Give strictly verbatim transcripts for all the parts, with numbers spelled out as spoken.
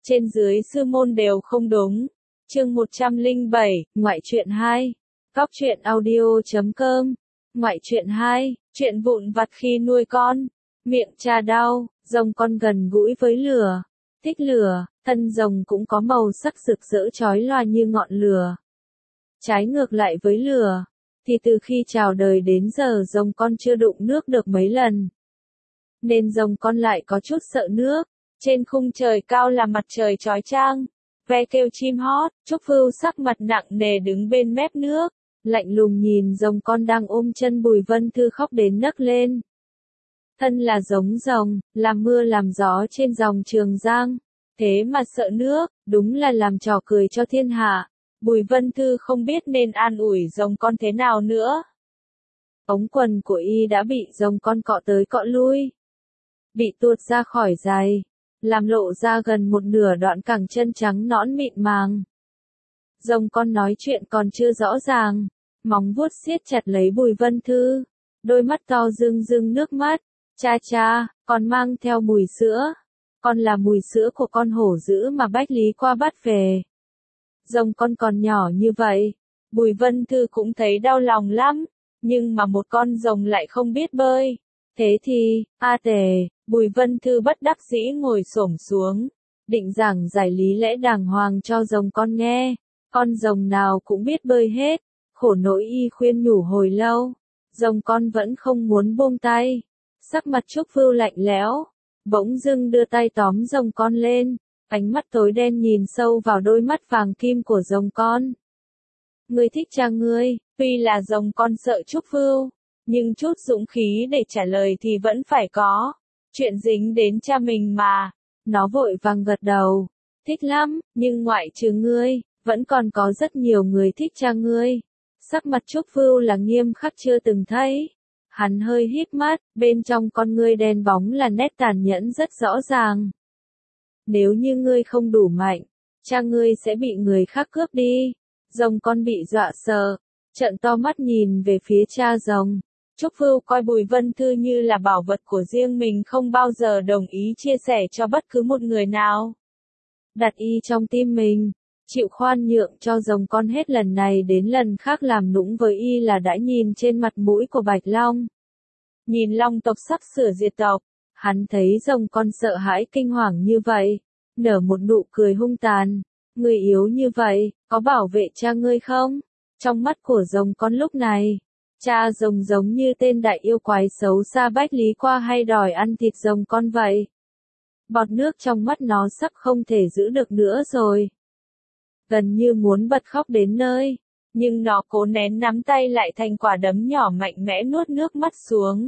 trên dưới sư môn đều không đúng. Chương một trăm lẻ bảy, ngoại truyện hai. Góc truyện audio chấm com. Ngoại truyện hai, chuyện vụn vặt khi nuôi con. Miệng cha đau, rồng con gần gũi với lửa. Thích lửa, thân rồng cũng có màu sắc rực rỡ chói lòa như ngọn lửa. Trái ngược lại với lửa, thì từ khi chào đời đến giờ rồng con chưa đụng nước được mấy lần. Nên rồng con lại có chút sợ nước. Trên khung trời cao là mặt trời chói chang, ve kêu chim hót, Trúc Vưu sắc mặt nặng nề đứng bên mép nước, lạnh lùng nhìn rồng con đang ôm chân Bùi Vân Thư khóc đến nấc lên. Thân là giống rồng, làm mưa làm gió trên dòng Trường Giang, thế mà sợ nước, đúng là làm trò cười cho thiên hạ. Bùi Vân Thư không biết nên an ủi rồng con thế nào nữa. Ống quần của y đã bị rồng con cọ tới cọ lui, bị tuột ra khỏi giày, làm lộ ra gần một nửa đoạn cẳng chân trắng nõn mịn màng. Rồng con nói chuyện còn chưa rõ ràng, móng vuốt siết chặt lấy Bùi Vân Thư, đôi mắt to rưng rưng nước mắt. Cha cha, con mang theo mùi sữa, con là mùi sữa của con hổ dữ mà Bách Lý qua bắt về. Rồng con còn nhỏ như vậy, Bùi Vân Thư cũng thấy đau lòng lắm, nhưng mà một con rồng lại không biết bơi. Thế thì, a tề, Bùi Vân Thư bất đắc dĩ ngồi xổm xuống, định giảng giải lý lẽ đàng hoàng cho rồng con nghe. Con rồng nào cũng biết bơi hết, khổ nỗi y khuyên nhủ hồi lâu, rồng con vẫn không muốn buông tay. Sắc mặt Trúc Vưu lạnh lẽo, bỗng dưng đưa tay tóm rồng con lên, ánh mắt tối đen nhìn sâu vào đôi mắt vàng kim của rồng con. Ngươi thích cha ngươi, tuy là rồng con sợ Trúc Vưu, nhưng chút dũng khí để trả lời thì vẫn phải có. Chuyện dính đến cha mình mà. Nó vội vàng gật đầu. Thích lắm, nhưng ngoại trừ ngươi, vẫn còn có rất nhiều người thích cha ngươi. Sắc mặt Trúc Vưu là nghiêm khắc chưa từng thấy. Hắn hơi híp mắt, bên trong con ngươi đen bóng là nét tàn nhẫn rất rõ ràng. Nếu như ngươi không đủ mạnh, cha ngươi sẽ bị người khác cướp đi. Rồng con bị dọa sợ, trợn to mắt nhìn về phía cha rồng. Trúc Vưu coi Bùi Vân Thư như là bảo vật của riêng mình, không bao giờ đồng ý chia sẻ cho bất cứ một người nào. Đặt y trong tim mình, chịu khoan nhượng cho rồng con hết lần này đến lần khác làm nũng với y là đã nhìn trên mặt mũi của Bạch Long. Nhìn Long tộc sắp sửa diệt tộc, hắn thấy rồng con sợ hãi kinh hoàng như vậy, nở một nụ cười hung tàn. Ngươi yếu như vậy, có bảo vệ cha ngươi không? Trong mắt của rồng con lúc này, cha rồng giống như tên đại yêu quái xấu xa Bách Lý qua hay đòi ăn thịt rồng con vậy. Bọt nước trong mắt nó sắp không thể giữ được nữa rồi. Gần như muốn bật khóc đến nơi, nhưng nó cố nén nắm tay lại thành quả đấm nhỏ mạnh mẽ nuốt nước mắt xuống.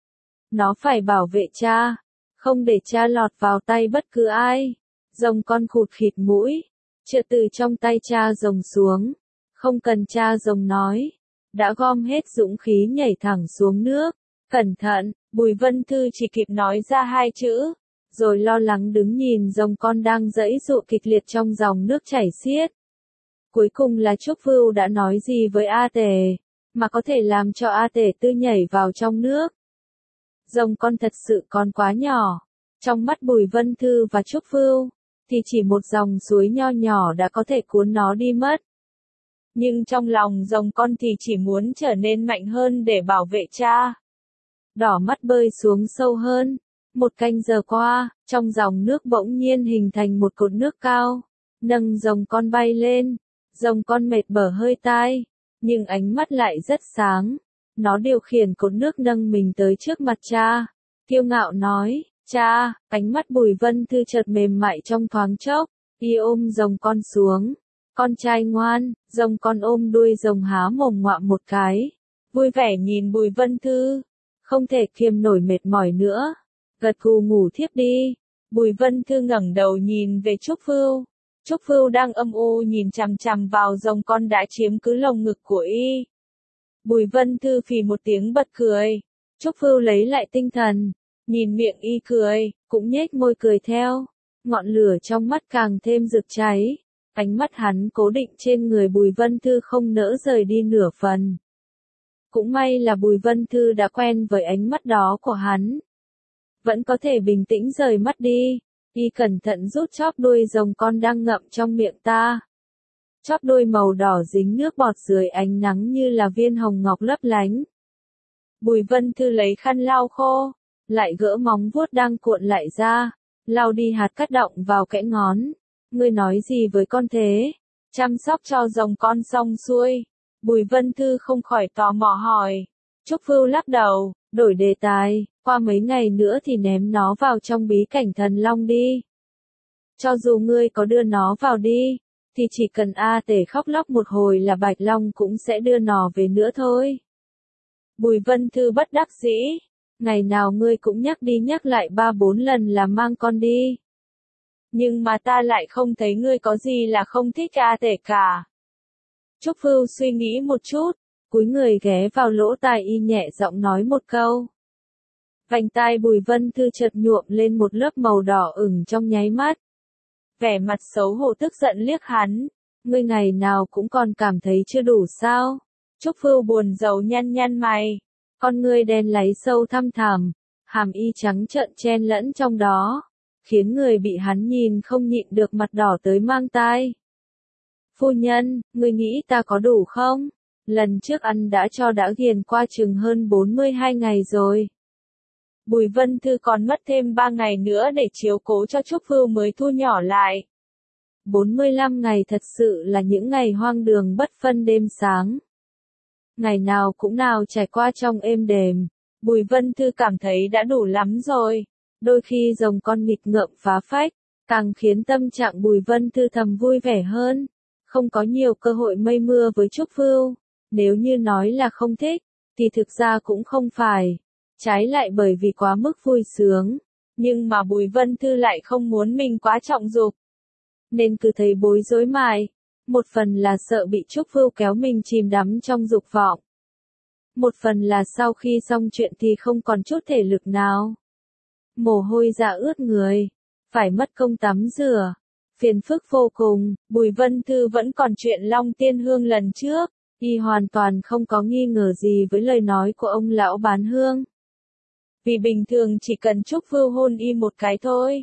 Nó phải bảo vệ cha, không để cha lọt vào tay bất cứ ai. Rồng con khụt khịt mũi, chợt từ trong tay cha rồng xuống. Không cần cha rồng nói, đã gom hết dũng khí nhảy thẳng xuống nước. Cẩn thận, Bùi Vân Thư chỉ kịp nói ra hai chữ, rồi lo lắng đứng nhìn rồng con đang giãy giụa kịch liệt trong dòng nước chảy xiết. Cuối cùng là Trúc Vưu đã nói gì với A Tề, mà có thể làm cho A Tề Tư nhảy vào trong nước. Rồng con thật sự còn quá nhỏ. Trong mắt Bùi Vân Thư và Trúc Vưu, thì chỉ một dòng suối nho nhỏ đã có thể cuốn nó đi mất. Nhưng trong lòng rồng con thì chỉ muốn trở nên mạnh hơn để bảo vệ cha. Đỏ mắt bơi xuống sâu hơn. Một canh giờ qua, trong dòng nước bỗng nhiên hình thành một cột nước cao, nâng rồng con bay lên. Rồng con mệt bở hơi tai, nhưng ánh mắt lại rất sáng. Nó điều khiển cột nước nâng mình tới trước mặt cha, kiêu ngạo nói, cha. Ánh mắt Bùi Vân Thư chợt mềm mại trong thoáng chốc, y ôm rồng con xuống. Con trai ngoan. Rồng con ôm đuôi rồng há mồm ngoạm một cái, vui vẻ nhìn Bùi Vân Thư, không thể kiềm nổi mệt mỏi nữa, gật gù ngủ thiếp đi. Bùi Vân Thư ngẩng đầu nhìn về Trúc Vưu. Trúc Vưu đang âm u nhìn chằm chằm vào rồng con đã chiếm cứ lồng ngực của y. Bùi Vân Thư phì một tiếng bật cười. Trúc Vưu lấy lại tinh thần, nhìn miệng y cười, cũng nhếch môi cười theo. Ngọn lửa trong mắt càng thêm rực cháy. Ánh mắt hắn cố định trên người Bùi Vân Thư không nỡ rời đi nửa phần. Cũng may là Bùi Vân Thư đã quen với ánh mắt đó của hắn. Vẫn có thể bình tĩnh rời mắt đi. Y cẩn thận rút chóp đuôi rồng con đang ngậm trong miệng ta. Chóp đuôi màu đỏ dính nước bọt dưới ánh nắng như là viên hồng ngọc lấp lánh. Bùi Vân Thư lấy khăn lau khô, lại gỡ móng vuốt đang cuộn lại ra, lau đi hạt cát đọng vào kẽ ngón. Ngươi nói gì với con thế? Chăm sóc cho rồng con xong xuôi. Bùi Vân Thư không khỏi tò mò hỏi. Trúc Vưu lắc đầu, đổi đề tài, qua mấy ngày nữa thì ném nó vào trong bí cảnh thần long đi. Cho dù ngươi có đưa nó vào đi, thì chỉ cần A Tể khóc lóc một hồi là Bạch Long cũng sẽ đưa nó về nữa thôi. Bùi Vân Thư bất đắc dĩ, ngày nào ngươi cũng nhắc đi nhắc lại ba bốn lần là mang con đi. Nhưng mà ta lại không thấy ngươi có gì là không thích A Tể cả. Trúc Vưu suy nghĩ một chút, cúi người ghé vào lỗ tai y nhẹ giọng nói một câu. Vành tai Bùi Vân Thư chợt nhuộm lên một lớp màu đỏ ửng trong nháy mắt. Vẻ mặt xấu hổ tức giận liếc hắn, ngươi ngày nào cũng còn cảm thấy chưa đủ sao? Trúc Vưu buồn rầu nhăn nhăn mày, con ngươi đen láy sâu thăm thẳm, hàm y trắng trợn chen lẫn trong đó, khiến người bị hắn nhìn không nhịn được mặt đỏ tới mang tai. Phu nhân, ngươi nghĩ ta có đủ không? Lần trước ăn đã cho đã ghiền qua chừng hơn bốn mươi hai ngày rồi. Bùi Vân Thư còn mất thêm ba ngày nữa để chiếu cố cho Trúc Vưu mới thu nhỏ lại. bốn mươi lăm ngày thật sự là những ngày hoang đường bất phân đêm sáng. Ngày nào cũng nào trải qua trong êm đềm, Bùi Vân Thư cảm thấy đã đủ lắm rồi. Đôi khi rồng con nghịch ngợm phá phách, càng khiến tâm trạng Bùi Vân Thư thầm vui vẻ hơn. Không có nhiều cơ hội mây mưa với Trúc Vưu, nếu như nói là không thích, thì thực ra cũng không phải. Trái lại bởi vì quá mức vui sướng, nhưng mà Bùi Vân Thư lại không muốn mình quá trọng dục. Nên cứ thấy bối rối mãi, một phần là sợ bị Trúc Vưu kéo mình chìm đắm trong dục vọng. Một phần là sau khi xong chuyện thì không còn chút thể lực nào. Mồ hôi dạ ướt người, phải mất công tắm rửa, phiền phức vô cùng. Bùi Vân Thư vẫn còn chuyện Long Tiên Hương lần trước, y hoàn toàn không có nghi ngờ gì với lời nói của ông lão bán hương. Vì bình thường chỉ cần Trúc Vưu hôn y một cái thôi,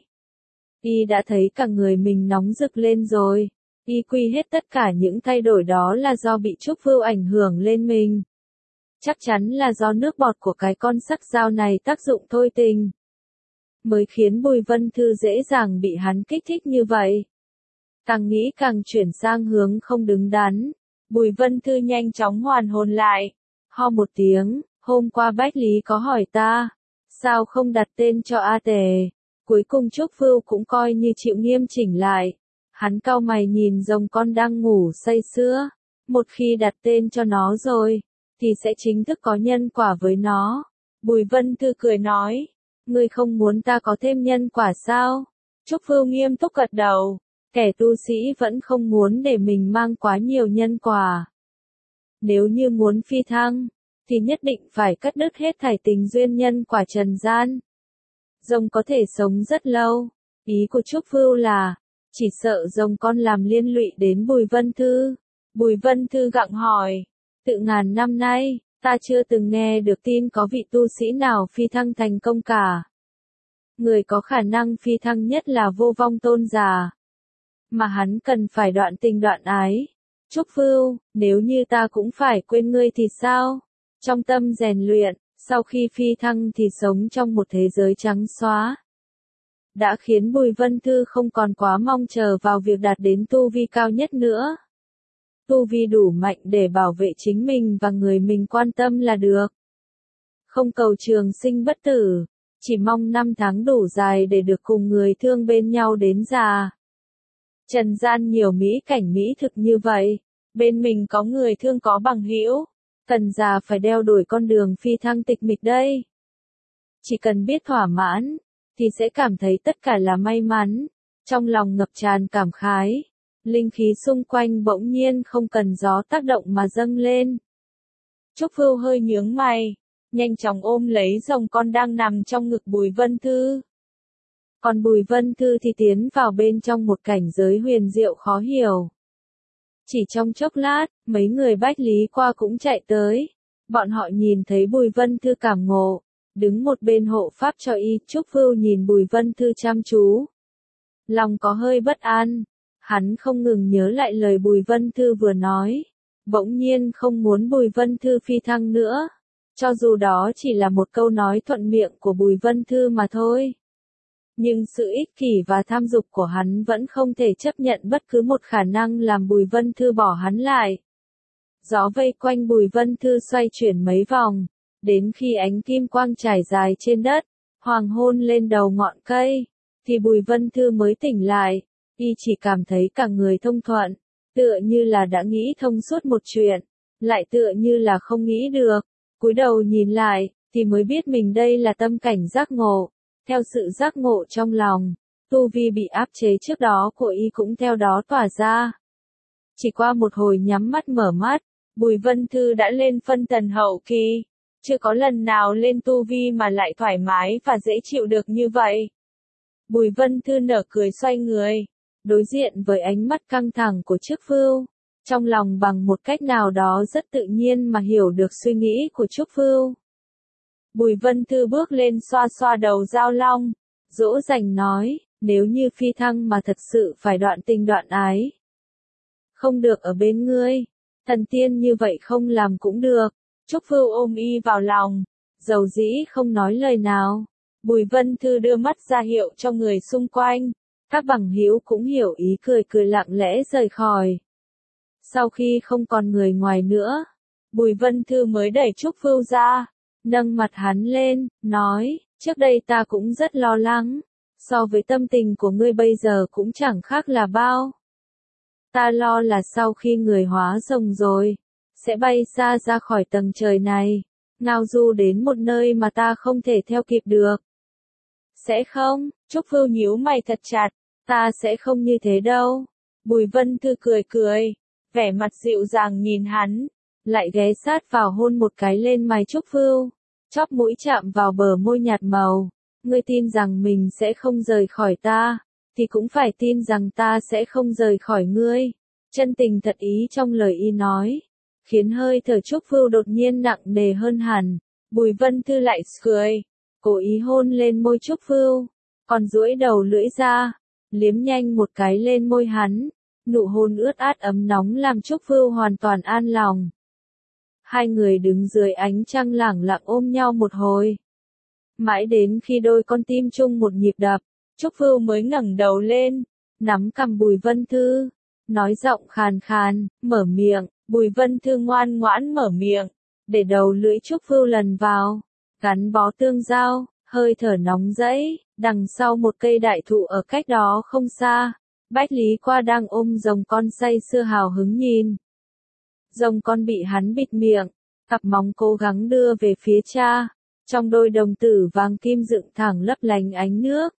y đã thấy cả người mình nóng rực lên rồi. Y quy hết tất cả những thay đổi đó là do bị Trúc Vưu ảnh hưởng lên mình. Chắc chắn là do nước bọt của cái con sắc dao này tác dụng thôi tình, mới khiến Bùi Vân Thư dễ dàng bị hắn kích thích như vậy. Càng nghĩ càng chuyển sang hướng không đứng đắn, Bùi Vân Thư nhanh chóng hoàn hồn lại, ho một tiếng, hôm qua Bách Lý có hỏi ta, sao không đặt tên cho A Tề. Cuối cùng Trúc Vưu cũng coi như chịu nghiêm chỉnh lại. Hắn cau mày nhìn rồng con đang ngủ say sưa. Một khi đặt tên cho nó rồi, thì sẽ chính thức có nhân quả với nó. Bùi Vân Thư cười nói, ngươi không muốn ta có thêm nhân quả sao? Trúc Vưu nghiêm túc gật đầu, kẻ tu sĩ vẫn không muốn để mình mang quá nhiều nhân quả. Nếu như muốn phi thăng, thì nhất định phải cắt đứt hết thảy tình duyên nhân quả trần gian. Rồng có thể sống rất lâu, ý của Trúc Vưu là, chỉ sợ rồng con làm liên lụy đến Bùi Vân Thư. Bùi Vân Thư gặng hỏi, tự ngàn năm nay, ta chưa từng nghe được tin có vị tu sĩ nào phi thăng thành công cả. Người có khả năng phi thăng nhất là Vô Vong Tôn giả. Mà hắn cần phải đoạn tình đoạn ái. Trúc Vưu, nếu như ta cũng phải quên ngươi thì sao? Trong tâm rèn luyện, sau khi phi thăng thì sống trong một thế giới trắng xóa. Đã khiến Bùi Vân Thư không còn quá mong chờ vào việc đạt đến tu vi cao nhất nữa. Tu vi đủ mạnh để bảo vệ chính mình và người mình quan tâm là được. Không cầu trường sinh bất tử, chỉ mong năm tháng đủ dài để được cùng người thương bên nhau đến già. Trần gian nhiều mỹ cảnh mỹ thực như vậy, bên mình có người thương có bằng hữu, cần già phải đeo đuổi con đường phi thăng tịch mịch đây. Chỉ cần biết thỏa mãn, thì sẽ cảm thấy tất cả là may mắn, trong lòng ngập tràn cảm khái, linh khí xung quanh bỗng nhiên không cần gió tác động mà dâng lên. Trúc Vưu hơi nhướng mày, nhanh chóng ôm lấy rồng con đang nằm trong ngực Bùi Vân Thư. Còn Bùi Vân Thư thì tiến vào bên trong một cảnh giới huyền diệu khó hiểu. Chỉ trong chốc lát, mấy người Bách Lý qua cũng chạy tới. Bọn họ nhìn thấy Bùi Vân Thư cảm ngộ, đứng một bên hộ pháp cho y. Trúc Vưu nhìn Bùi Vân Thư chăm chú, lòng có hơi bất an. Hắn không ngừng nhớ lại lời Bùi Vân Thư vừa nói. Bỗng nhiên không muốn Bùi Vân Thư phi thăng nữa. Cho dù đó chỉ là một câu nói thuận miệng của Bùi Vân Thư mà thôi. Nhưng sự ích kỷ và tham dục của hắn vẫn không thể chấp nhận bất cứ một khả năng làm Bùi Vân Thư bỏ hắn lại. Gió vây quanh Bùi Vân Thư xoay chuyển mấy vòng, đến khi ánh kim quang trải dài trên đất, hoàng hôn lên đầu ngọn cây, thì Bùi Vân Thư mới tỉnh lại, y chỉ cảm thấy cả người thông thuận, tựa như là đã nghĩ thông suốt một chuyện, lại tựa như là không nghĩ được, cúi đầu nhìn lại, thì mới biết mình đây là tâm cảnh giác ngộ, theo sự giác ngộ trong lòng, tu vi bị áp chế trước đó của y cũng theo đó tỏa ra. Chỉ qua một hồi nhắm mắt mở mắt, Bùi Vân Thư đã lên phân tần hậu kỳ, chưa có lần nào lên tu vi mà lại thoải mái và dễ chịu được như vậy. Bùi Vân Thư nở cười xoay người, đối diện với ánh mắt căng thẳng của Trúc Vưu, trong lòng bằng một cách nào đó rất tự nhiên mà hiểu được suy nghĩ của Trúc Vưu. Bùi Vân Thư bước lên xoa xoa đầu Giao Long, dỗ dành nói, nếu như phi thăng mà thật sự phải đoạn tình đoạn ái, không được ở bên ngươi, thần tiên như vậy không làm cũng được. Trúc Vưu ôm y vào lòng, dầu dĩ không nói lời nào. Bùi Vân Thư đưa mắt ra hiệu cho người xung quanh, các bằng hữu cũng hiểu ý cười cười lặng lẽ rời khỏi. Sau khi không còn người ngoài nữa, Bùi Vân Thư mới đẩy Trúc Vưu ra, nâng mặt hắn lên, nói, trước đây ta cũng rất lo lắng, so với tâm tình của ngươi bây giờ cũng chẳng khác là bao. Ta lo là sau khi người hóa rồng rồi, sẽ bay xa ra khỏi tầng trời này, ngao du đến một nơi mà ta không thể theo kịp được. Sẽ không, Trúc Vưu nhíu mày thật chặt, ta sẽ không như thế đâu. Bùi Vân Thư cười cười, vẻ mặt dịu dàng nhìn hắn, lại ghé sát vào hôn một cái lên mày Trúc Vưu, chóp mũi chạm vào bờ môi nhạt màu. Ngươi tin rằng mình sẽ không rời khỏi ta, thì cũng phải tin rằng ta sẽ không rời khỏi ngươi. Chân tình thật ý trong lời y nói, khiến hơi thở Trúc Vưu đột nhiên nặng nề hơn hẳn. Bùi Vân Thư lại cười, cố ý hôn lên môi Trúc Vưu, còn duỗi đầu lưỡi ra, liếm nhanh một cái lên môi hắn. Nụ hôn ướt át ấm nóng làm Trúc Vưu hoàn toàn an lòng. Hai người đứng dưới ánh trăng lẳng lặng ôm nhau một hồi. Mãi đến khi đôi con tim chung một nhịp đập, Trúc Vưu mới ngẩng đầu lên, nắm cằm Bùi Vân Thư, nói giọng khàn khàn, mở miệng. Bùi Vân Thư ngoan ngoãn mở miệng, để đầu lưỡi Trúc Vưu lần vào, gắn bó tương giao, hơi thở nóng rẫy. Đằng sau một cây đại thụ ở cách đó không xa, Bách Lý Qua đang ôm rồng con say sưa hào hứng nhìn. Rồng con bị hắn bịt miệng, cặp móng cố gắng đưa về phía cha, trong đôi đồng tử vàng kim dựng thẳng lấp lánh ánh nước.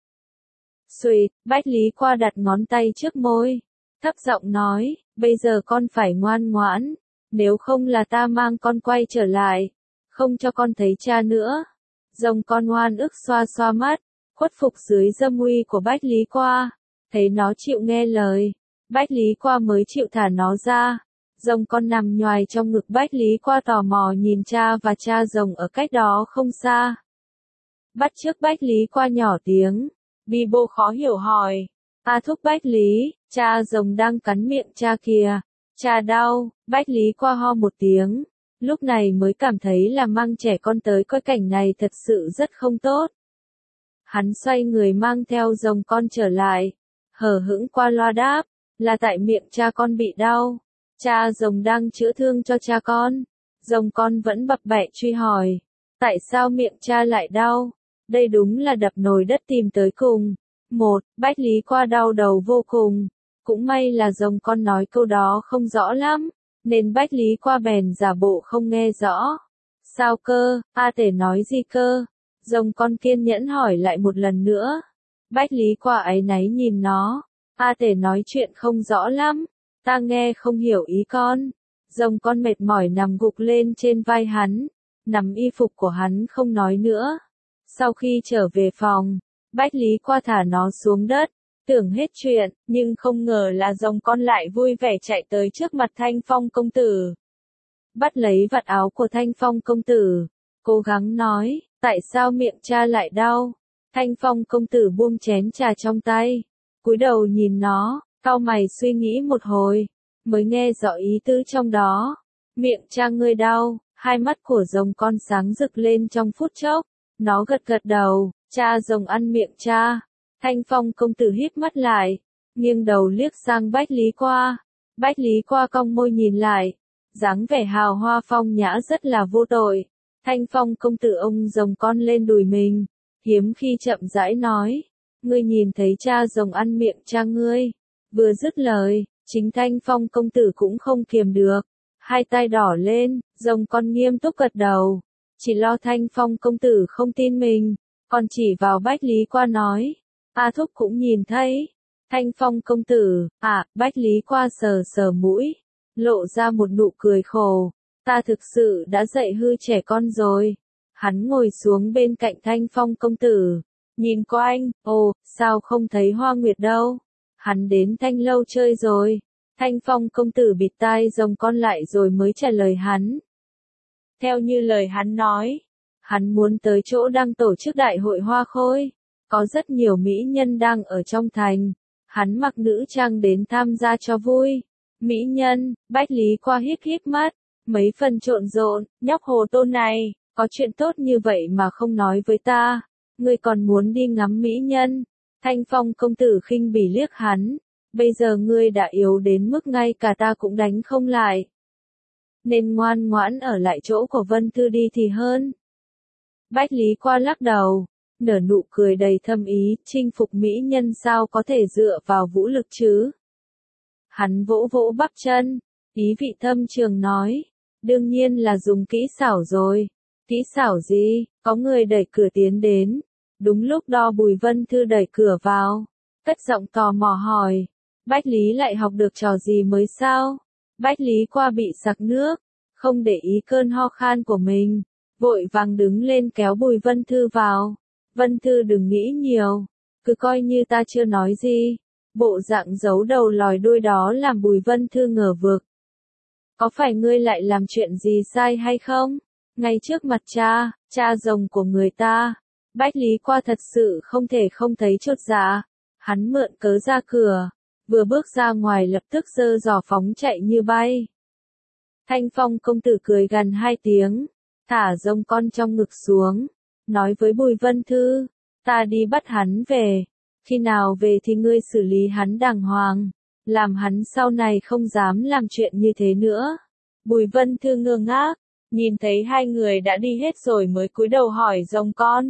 Xuỵt, Bách Lý Qua đặt ngón tay trước môi, thấp giọng nói, bây giờ con phải ngoan ngoãn, nếu không là ta mang con quay trở lại, không cho con thấy cha nữa. Rồng con oan ức xoa xoa mắt, khuất phục dưới dâm uy của Bách Lý Qua, thấy nó chịu nghe lời, Bách Lý Qua mới chịu thả nó ra. Rồng con nằm nhoài trong ngực Bách Lý Qua tò mò nhìn cha và cha rồng ở cách đó không xa. Bắt chước Bách Lý Qua nhỏ tiếng, Bi Bô khó hiểu hỏi, a thúc Bách Lý, cha rồng đang cắn miệng cha kìa, cha đau. Bách Lý Qua ho một tiếng, lúc này mới cảm thấy là mang trẻ con tới coi cảnh này thật sự rất không tốt. Hắn xoay người mang theo rồng con trở lại, hờ hững qua loa đáp, là tại miệng cha con bị đau, cha rồng đang chữa thương cho cha con. Rồng con vẫn bập bẹ truy hỏi, tại sao miệng cha lại đau? Đây đúng là đập nồi đất tìm tới cùng. Một, Bách Lý Qua đau đầu vô cùng, cũng may là rồng con nói câu đó không rõ lắm, nên Bách Lý Qua bèn giả bộ không nghe rõ. Sao cơ, A Tể nói gì cơ? Rồng con kiên nhẫn hỏi lại một lần nữa. Bách Lý Qua áy náy nhìn nó, A Tể nói chuyện không rõ lắm, ta nghe không hiểu ý con. Rồng con mệt mỏi nằm gục lên trên vai hắn, nắm y phục của hắn không nói nữa. Sau khi trở về phòng, Bách Lý Qua thả nó xuống đất, tưởng hết chuyện, nhưng không ngờ là rồng con lại vui vẻ chạy tới trước mặt Thanh Phong công tử. Bắt lấy vạt áo của Thanh Phong công tử, cố gắng nói, tại sao miệng cha lại đau? Thanh Phong công tử buông chén trà trong tay, cúi đầu nhìn nó, cau mày suy nghĩ một hồi, mới nghe rõ ý tứ trong đó. Miệng cha ngươi đau, hai mắt của rồng con sáng rực lên trong phút chốc, nó gật gật đầu, cha rồng ăn miệng cha. Thanh Phong công tử híp mắt lại, nghiêng đầu liếc sang Bách Lý Qua. Bách Lý Qua cong môi nhìn lại, dáng vẻ hào hoa phong nhã rất là vô tội. Thanh Phong công tử ông rồng con lên đùi mình, hiếm khi chậm rãi nói, ngươi nhìn thấy cha rồng ăn miệng cha ngươi. Vừa dứt lời, chính Thanh Phong công tử cũng không kiềm được, hai tay đỏ lên, rồng con nghiêm túc gật đầu, chỉ lo Thanh Phong công tử không tin mình, còn chỉ vào Bách Lý Qua nói, A Thúc cũng nhìn thấy. Thanh Phong công tử, à, Bách Lý Qua sờ sờ mũi, lộ ra một nụ cười khổ, ta thực sự đã dạy hư trẻ con rồi. Hắn ngồi xuống bên cạnh Thanh Phong công tử, nhìn quanh, ồ, sao không thấy Hoa Nguyệt đâu? Hắn đến Thanh lâu chơi rồi. Thanh Phong công tử bịt tai rồng con lại rồi mới trả lời hắn. Theo như lời hắn nói, hắn muốn tới chỗ đang tổ chức đại hội hoa khôi, có rất nhiều mỹ nhân đang ở trong thành, hắn mặc nữ trang đến tham gia cho vui. Mỹ nhân, Bách Lý Qua híp híp mắt, mấy phần trộn rộn, nhóc hồ tôn này, có chuyện tốt như vậy mà không nói với ta, ngươi còn muốn đi ngắm mỹ nhân. Thanh Phong công tử khinh bỉ liếc hắn, bây giờ ngươi đã yếu đến mức ngay cả ta cũng đánh không lại, nên ngoan ngoãn ở lại chỗ của Vân Thư đi thì hơn. Bách Lý Qua lắc đầu, nở nụ cười đầy thâm ý, chinh phục mỹ nhân sao có thể dựa vào vũ lực chứ. Hắn vỗ vỗ bắp chân, ý vị thâm trường nói, đương nhiên là dùng kỹ xảo rồi. Kỹ xảo gì? Có người đẩy cửa tiến đến. Đúng lúc đó Bùi Vân Thư đẩy cửa vào, cất giọng tò mò hỏi, Bách Lý lại học được trò gì mới sao? Bách Lý Qua bị sặc nước, không để ý cơn ho khan của mình, vội vàng đứng lên kéo Bùi Vân Thư vào. Vân Thư đừng nghĩ nhiều, cứ coi như ta chưa nói gì. Bộ dạng giấu đầu lòi đuôi đó làm Bùi Vân Thư ngờ vực. Có phải ngươi lại làm chuyện gì sai hay không? Ngay trước mặt cha, cha rồng của người ta. Bách Lý Qua thật sự không thể không thấy chột dạ. Hắn mượn cớ ra cửa, vừa bước ra ngoài lập tức giơ giỏ phóng chạy như bay. Thanh Phong công tử cười gằn hai tiếng, thả rồng con trong ngực xuống, nói với Bùi Vân Thư, ta đi bắt hắn về, khi nào về thì ngươi xử lý hắn đàng hoàng, làm hắn sau này không dám làm chuyện như thế nữa. Bùi Vân Thư ngơ ngác, nhìn thấy hai người đã đi hết rồi mới cúi đầu hỏi rồng con.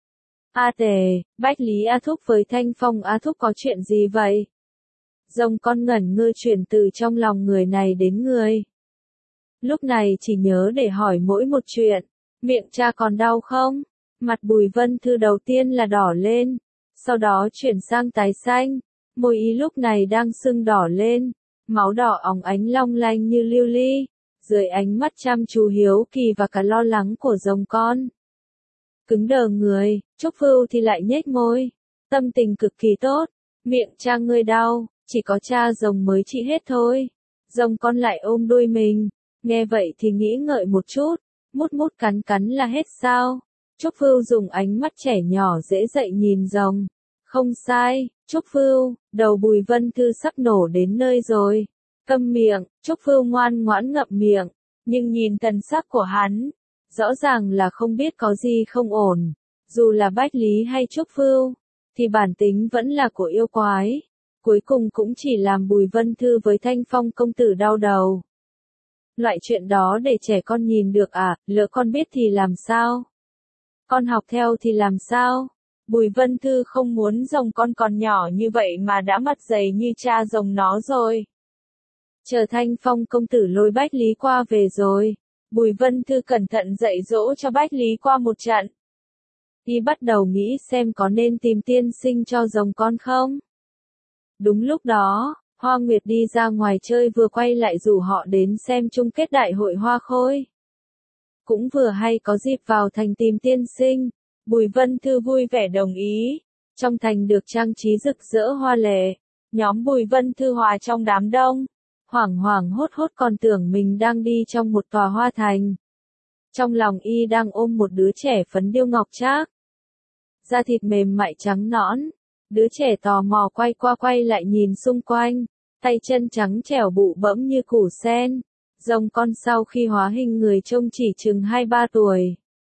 A Tề, Bách Lý A Thúc với Thanh Phong A Thúc có chuyện gì vậy? Rồng con ngẩn ngơ chuyển từ trong lòng người này đến người. Lúc này chỉ nhớ để hỏi mỗi một chuyện, miệng cha còn đau không? Mặt Bùi Vân Thư đầu tiên là đỏ lên, sau đó chuyển sang tái xanh, môi ý lúc này đang sưng đỏ lên, máu đỏ óng ánh long lanh như lưu ly, dưới ánh mắt chăm chú hiếu kỳ và cả lo lắng của rồng con. Cứng đờ người, Trúc Vưu thì lại nhếch môi, tâm tình cực kỳ tốt, miệng cha ngươi đau, chỉ có cha rồng mới trị hết thôi. Rồng con lại ôm đuôi mình, nghe vậy thì nghĩ ngợi một chút, mút mút cắn cắn là hết sao. Trúc Vưu dùng ánh mắt trẻ nhỏ dễ dậy nhìn rồng. Không sai, Trúc Vưu, đầu Bùi Vân Thư sắp nổ đến nơi rồi. Câm miệng, Trúc Vưu ngoan ngoãn ngậm miệng, nhưng nhìn thần sắc của hắn, rõ ràng là không biết có gì không ổn. Dù là Bách Lý hay Trúc Vưu, thì bản tính vẫn là của yêu quái. Cuối cùng cũng chỉ làm Bùi Vân Thư với Thanh Phong công tử đau đầu. Loại chuyện đó để trẻ con nhìn được à, lỡ con biết thì làm sao? Con học theo thì làm sao? Bùi Vân Thư không muốn rồng con còn nhỏ như vậy mà đã mặt dày như cha rồng nó rồi. Chờ Thanh Phong công tử lôi Bách Lý Qua về rồi, Bùi Vân Thư cẩn thận dạy dỗ cho Bách Lý Qua một trận. Y bắt đầu nghĩ xem có nên tìm tiên sinh cho rồng con không? Đúng lúc đó, Hoa Nguyệt đi ra ngoài chơi vừa quay lại rủ họ đến xem chung kết đại hội hoa khôi. Cũng vừa hay có dịp vào thành tìm tiên sinh, Bùi Vân Thư vui vẻ đồng ý. Trong thành được trang trí rực rỡ hoa lệ, nhóm Bùi Vân Thư hòa trong đám đông, hoảng hoảng hốt hốt còn tưởng mình đang đi trong một tòa hoa thành. Trong lòng y đang ôm một đứa trẻ phấn điêu ngọc trác, da thịt mềm mại trắng nõn, Đứa trẻ tò mò quay qua quay lại nhìn xung quanh, tay chân trắng trẻo bụ bẫm như củ sen. Rồng con sau khi hóa hình người trông chỉ chừng hai ba tuổi.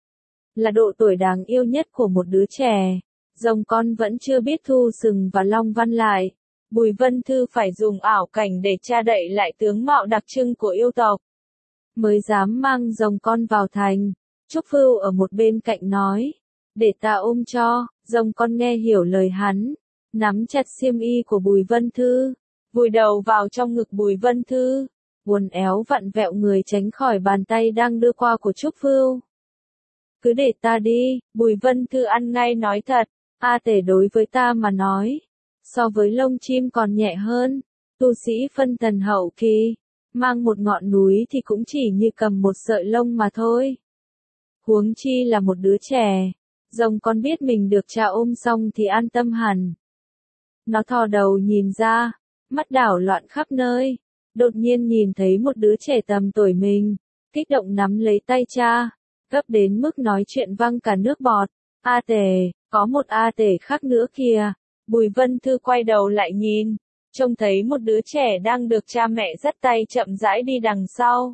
Là độ tuổi đáng yêu nhất của một đứa trẻ. Rồng con vẫn chưa biết thu sừng và long văn lại. Bùi Vân Thư phải dùng ảo cảnh để che đậy lại tướng mạo đặc trưng của yêu tộc. Mới dám mang rồng con vào thành. Trúc Vưu ở một bên cạnh nói. Để ta ôm cho. Rồng con nghe hiểu lời hắn. Nắm chặt xiêm y của Bùi Vân Thư. Vùi đầu vào trong ngực Bùi Vân Thư. Uốn éo vặn vẹo người tránh khỏi bàn tay đang đưa qua của Trúc Vưu. Cứ để ta đi. Bùi Vân Thư ăn ngay nói thật. A Tể đối với ta mà nói. So với lông chim còn nhẹ hơn. Tu sĩ phân tần hậu kỳ. Mang một ngọn núi thì cũng chỉ như cầm một sợi lông mà thôi. Huống chi là một đứa trẻ. Rồng con biết mình được cha ôm xong thì an tâm hẳn. Nó thò đầu nhìn ra. Mắt đảo loạn khắp nơi. Đột nhiên nhìn thấy một đứa trẻ tầm tuổi mình. Kích động nắm lấy tay cha. Gấp đến mức nói chuyện văng cả nước bọt. A Tể, có một A Tể khác nữa kìa. Bùi Vân Thư quay đầu lại nhìn. Trông thấy một đứa trẻ đang được cha mẹ dắt tay chậm rãi đi đằng sau.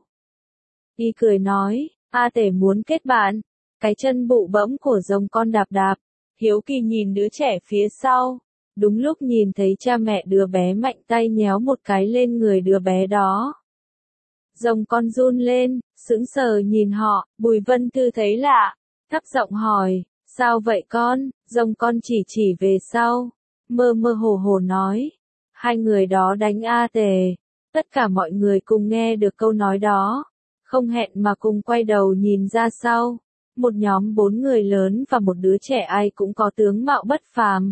Y cười nói, A Tể muốn kết bạn. Cái chân bụ bẫm của rồng con đạp đạp. Hiếu kỳ nhìn đứa trẻ phía sau. Đúng lúc nhìn thấy cha mẹ đứa bé mạnh tay nhéo một cái lên người đứa bé đó. Rồng con run lên, sững sờ nhìn họ, Bùi Vân Thư thấy lạ. Thấp giọng hỏi, sao vậy con? Rồng con chỉ chỉ về sau. Mơ mơ hồ hồ nói. Hai người đó đánh A Tể. Tất cả mọi người cùng nghe được câu nói đó. Không hẹn mà cùng quay đầu nhìn ra sau. Một nhóm bốn người lớn và một đứa trẻ ai cũng có tướng mạo bất phàm.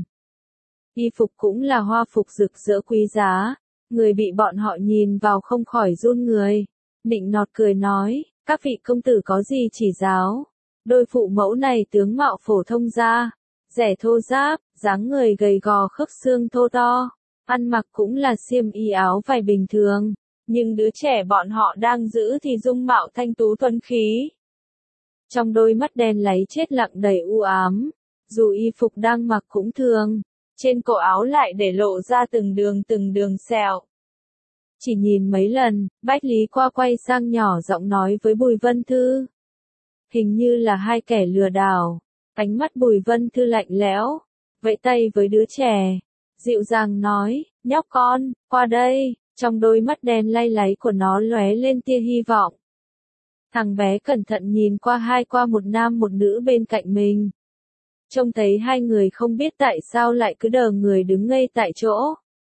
Y phục cũng là hoa phục rực rỡ quý giá. Người bị bọn họ nhìn vào không khỏi run người. Nịnh nọt cười nói, các vị công tử có gì chỉ giáo. Đôi phụ mẫu này tướng mạo phổ thông ra. Rẻ thô ráp, dáng người gầy gò khớp xương thô to. Ăn mặc cũng là xiêm y áo vải bình thường. Nhưng đứa trẻ bọn họ đang giữ thì dung mạo thanh tú thuần khí. Trong đôi mắt đen láy chết lặng đầy u ám. Dù y phục đang mặc cũng thường. Trên cổ áo lại để lộ ra từng đường từng đường sẹo. Chỉ nhìn mấy lần, Bách Lý Qua quay sang nhỏ giọng nói với Bùi Vân Thư. Hình như là hai kẻ lừa đảo. Ánh mắt Bùi Vân Thư lạnh lẽo. Vẫy tay với đứa trẻ. Dịu dàng nói, nhóc con, qua đây. Trong đôi mắt đen lay láy của nó lóe lên tia hy vọng. Thằng bé cẩn thận nhìn qua hai qua một nam một nữ bên cạnh mình. Trông thấy hai người không biết tại sao lại cứ đờ người đứng ngây tại chỗ.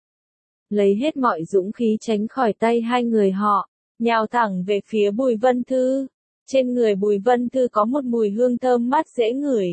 Lấy hết mọi dũng khí tránh khỏi tay hai người họ, nhào thẳng về phía Bùi Vân Thư. Trên người Bùi Vân Thư có một mùi hương thơm mát dễ ngửi.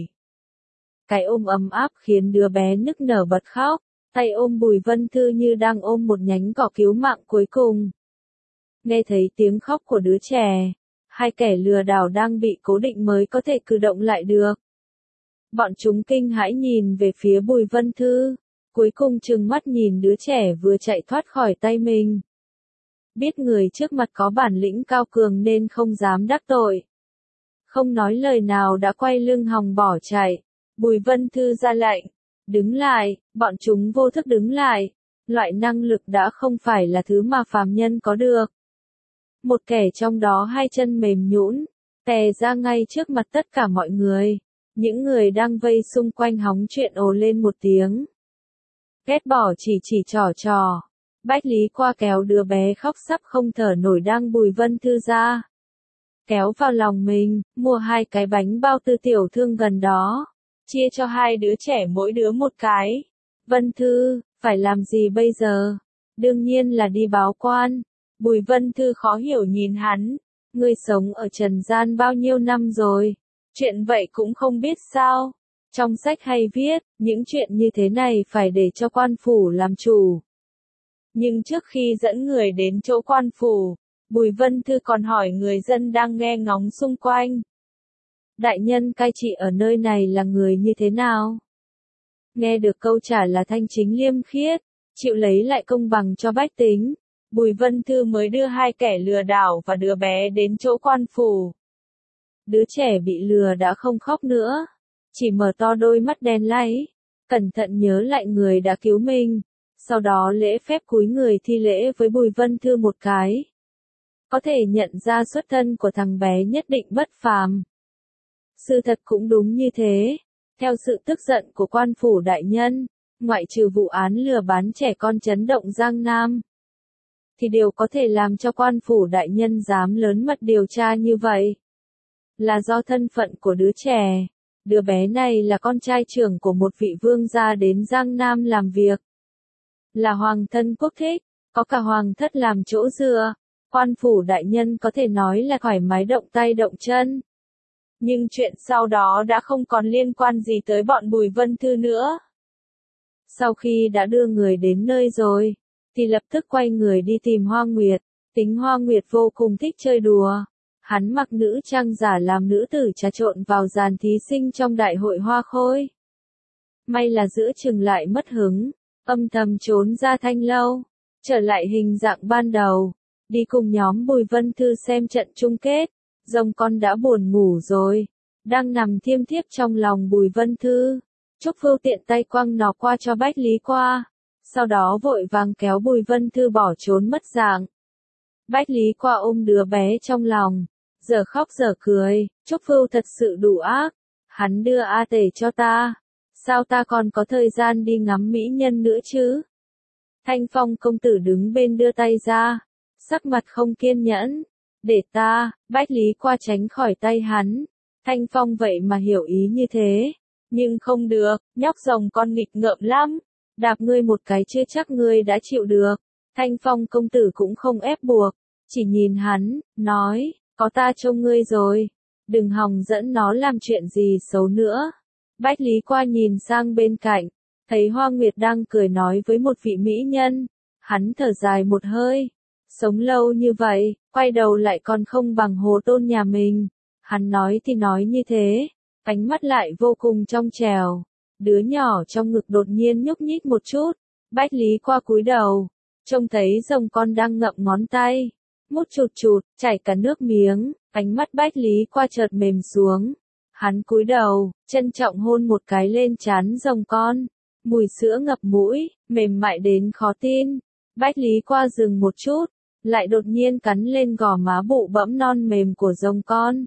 Cái ôm ấm áp khiến đứa bé nức nở bật khóc. Tay ôm Bùi Vân Thư như đang ôm một nhánh cỏ cứu mạng cuối cùng. Nghe thấy tiếng khóc của đứa trẻ, hai kẻ lừa đảo đang bị cố định mới có thể cử động lại được. Bọn chúng kinh hãi nhìn về phía Bùi Vân Thư, cuối cùng trừng mắt nhìn đứa trẻ vừa chạy thoát khỏi tay mình. Biết người trước mặt có bản lĩnh cao cường nên không dám đắc tội. Không nói lời nào đã quay lưng hòng bỏ chạy. Bùi Vân Thư ra lệnh. Đứng lại, bọn chúng vô thức đứng lại. Loại năng lực đã không phải là thứ mà phàm nhân có được. Một kẻ trong đó hai chân mềm nhũn, tè ra ngay trước mặt tất cả mọi người. Những người đang vây xung quanh hóng chuyện ồ lên một tiếng. Ghét bỏ chỉ chỉ trò trò. Bách Lý Qua kéo đứa bé khóc sắp không thở nổi đang Bùi Vân Thư ra. Kéo vào lòng mình, mua hai cái bánh bao từ tiểu thương gần đó. Chia cho hai đứa trẻ mỗi đứa một cái. Vân Thư, phải làm gì bây giờ? Đương nhiên là đi báo quan. Bùi Vân Thư khó hiểu nhìn hắn. Ngươi sống ở trần gian bao nhiêu năm rồi? Chuyện vậy cũng không biết sao? Trong sách hay viết, những chuyện như thế này phải để cho quan phủ làm chủ. Nhưng trước khi dẫn người đến chỗ quan phủ, Bùi Vân Thư còn hỏi người dân đang nghe ngóng xung quanh. Đại nhân cai trị ở nơi này là người như thế nào? Nghe được câu trả là thanh chính liêm khiết, chịu lấy lại công bằng cho bách tính. Bùi Vân Thư mới đưa hai kẻ lừa đảo và đứa bé đến chỗ quan phủ. Đứa trẻ bị lừa đã không khóc nữa, chỉ mở to đôi mắt đen láy. cẩn thận nhớ lại người đã cứu mình, sau đó lễ phép cúi người thi lễ với Bùi Vân Thư một cái. Có thể nhận ra xuất thân của thằng bé nhất định bất phàm. Sự thật cũng đúng như thế. Theo sự tức giận của quan phủ đại nhân, ngoại trừ vụ án lừa bán trẻ con chấn động Giang Nam, thì điều có thể làm cho quan phủ đại nhân dám lớn mật điều tra như vậy là do thân phận của đứa trẻ. Đứa bé này là con trai trưởng của một vị vương gia đến Giang Nam làm việc. Là hoàng thân quốc thích, có cả hoàng thất làm chỗ dựa. Quan phủ đại nhân có thể nói là thoải mái động tay động chân. Nhưng chuyện sau đó đã không còn liên quan gì tới bọn Bùi Vân Thư nữa. Sau khi đã đưa người đến nơi rồi, thì lập tức quay người đi tìm Hoa Nguyệt. Tính Hoa Nguyệt vô cùng thích chơi đùa. Hắn mặc nữ trang giả làm nữ tử trà trộn vào dàn thí sinh trong đại hội hoa khôi. May là giữa chừng lại mất hứng, âm thầm trốn ra thanh lâu, trở lại hình dạng ban đầu, đi cùng nhóm Bùi Vân Thư xem trận chung kết. Rồng con đã buồn ngủ rồi, đang nằm thiêm thiếp trong lòng Bùi Vân Thư. Trúc Vưu tiện tay quăng nó qua cho Bách Lý Qua, sau đó vội vàng kéo Bùi Vân Thư bỏ trốn mất dạng. Bách Lý Qua ôm đứa bé trong lòng, giờ khóc giờ cười. Trúc Vưu thật sự đủ ác, hắn đưa A Tể cho ta, sao ta còn có thời gian đi ngắm mỹ nhân nữa chứ? Thanh Phong công tử đứng bên đưa tay ra, sắc mặt không kiên nhẫn. Để ta, Bách Lý Qua tránh khỏi tay hắn. Thanh Phong vậy mà hiểu ý như thế. Nhưng không được, nhóc rồng con nghịch ngợm lắm. Đạp ngươi một cái chưa chắc ngươi đã chịu được. Thanh Phong công tử cũng không ép buộc, chỉ nhìn hắn, nói, có ta trông ngươi rồi. Đừng hòng dẫn nó làm chuyện gì xấu nữa. Bách Lý Qua nhìn sang bên cạnh, thấy Hoa Nguyệt đang cười nói với một vị mỹ nhân. Hắn thở dài một hơi. Sống lâu như vậy, quay đầu lại còn không bằng Hồ Tôn nhà mình. Hắn nói thì nói như thế, ánh mắt lại vô cùng trong trẻo. Đứa nhỏ trong ngực đột nhiên nhúc nhích một chút. Bách Lý Qua cúi đầu, trông thấy rồng con đang ngậm ngón tay, mút chụt chụt, chảy cả nước miếng. Ánh mắt Bách Lý Qua chợt mềm xuống. Hắn cúi đầu, trân trọng hôn một cái lên trán rồng con. Mùi sữa ngập mũi, mềm mại đến khó tin. Bách Lý Qua dừng một chút, lại đột nhiên cắn lên gò má bụ bẫm non mềm của rồng con.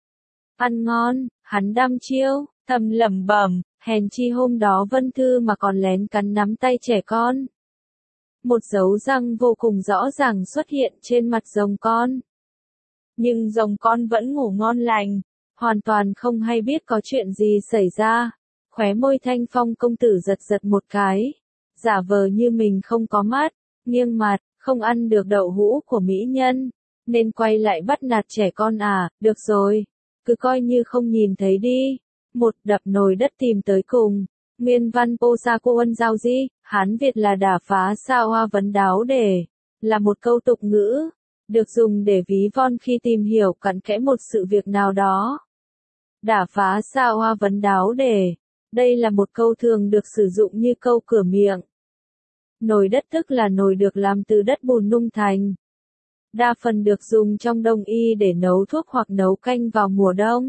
Ăn ngon, hắn đăm chiêu, thầm lẩm bẩm, hèn chi hôm đó Vân Thư mà còn lén cắn nắm tay trẻ con. Một dấu răng vô cùng rõ ràng xuất hiện trên mặt rồng con. Nhưng rồng con vẫn ngủ ngon lành, hoàn toàn không hay biết có chuyện gì xảy ra. Khóe môi Thanh Phong công tử giật giật một cái, giả vờ như mình không có mắt, nghiêng mặt, không ăn được đậu hũ của mỹ nhân, nên quay lại bắt nạt trẻ con à. Được rồi, cứ coi như không nhìn thấy đi. Một đập nồi đất tìm tới cùng. Nguyên văn Posa Cô Ân Giao Di, Hán Việt là đả phá sa hoa vấn đáo để, là một câu tục ngữ, được dùng để ví von khi tìm hiểu cặn kẽ một sự việc nào đó. Đả phá sa hoa vấn đáo để, đây là một câu thường được sử dụng như câu cửa miệng. Nồi đất tức là nồi được làm từ đất bùn nung thành. Đa phần được dùng trong đông y để nấu thuốc hoặc nấu canh vào mùa đông.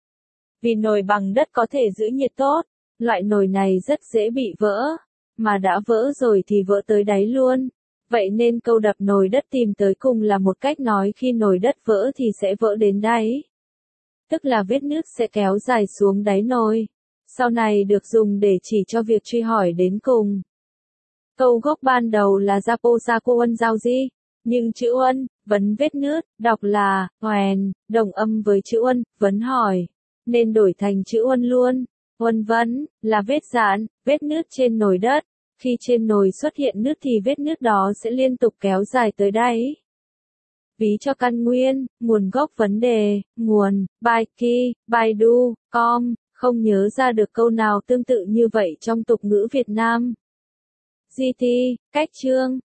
Vì nồi bằng đất có thể giữ nhiệt tốt, loại nồi này rất dễ bị vỡ, mà đã vỡ rồi thì vỡ tới đáy luôn. Vậy nên câu đập nồi đất tìm tới cùng là một cách nói khi nồi đất vỡ thì sẽ vỡ đến đáy. Tức là vết nứt sẽ kéo dài xuống đáy nồi. Sau này được dùng để chỉ cho việc truy hỏi đến cùng. Câu gốc ban đầu là Japosa Cô Ân Giao Di, nhưng chữ Ân, vấn vết nứt, đọc là, hoèn, đồng âm với chữ Ân, vấn hỏi, nên đổi thành chữ Ân luôn. Uân vấn, là vết giãn, vết nứt trên nồi đất. Khi trên nồi xuất hiện nứt thì vết nứt đó sẽ liên tục kéo dài tới đáy. Ví cho căn nguyên, nguồn gốc vấn đề, nguồn, bài ki, bài đu, com, không nhớ ra được câu nào tương tự như vậy trong tục ngữ Việt Nam. giê tê, cách chương,